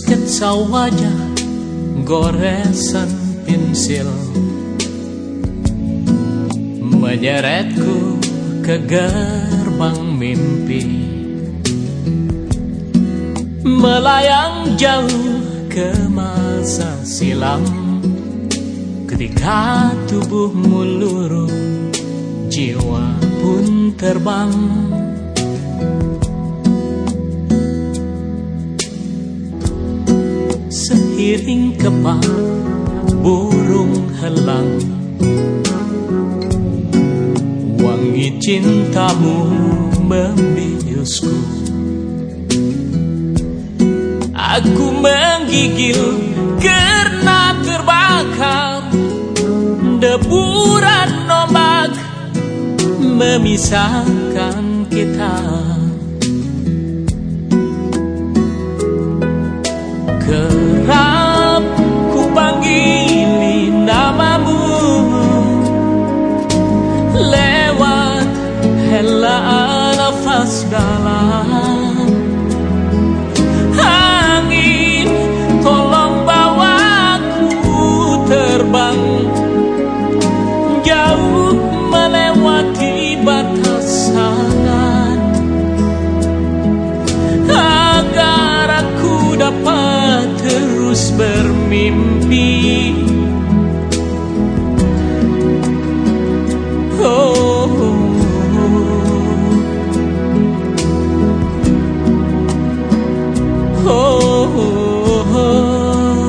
sketsa wajah, goresan pensil menyeretku ke gerbang mimpi, melayang jauh ke masa silam. Ketika tubuhmu luruh, jiwa pun terbang. Seiring kepak burung helang, wangi cintamu membiusku. Aku menggigil karena terbakar, deburan ombak memisahkan kita. Kerap ku panggili namamu lewat helaan nafas dalam. Angin tolong bawaku terbang jauh melewati batasan, agar aku dapat terus bermimpi. Oh, oh, oh, oh.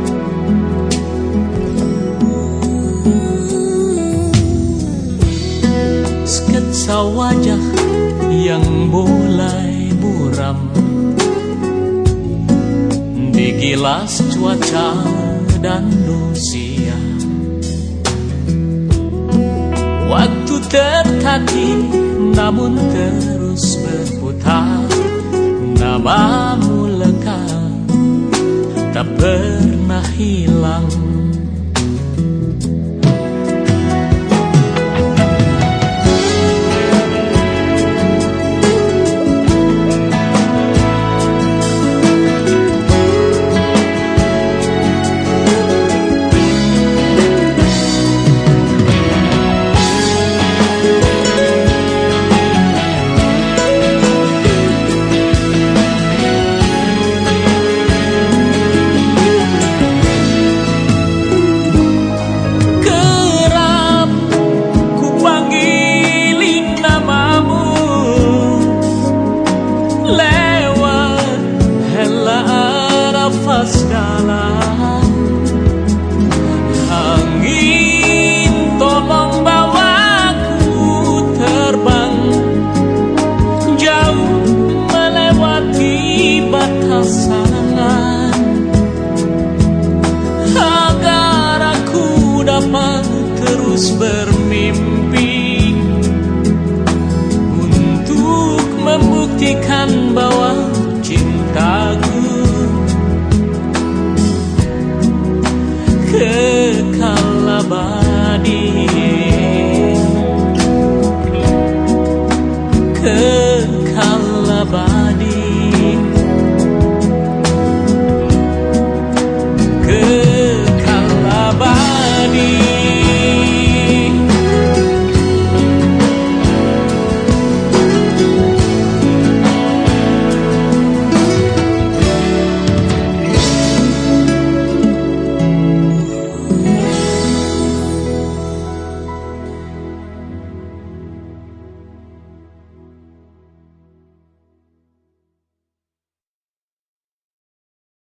Sketsa wajah yang mulai buram, digilas cuaca dan usia. Waktu tertatih namun terus berputar, namamu lekat tak pernah hilang. Nafas dalam, angin tolong bawaku terbang jauh melewati batasan, agar aku dapat terus bermimpi untuk membuktikan bahwa cinta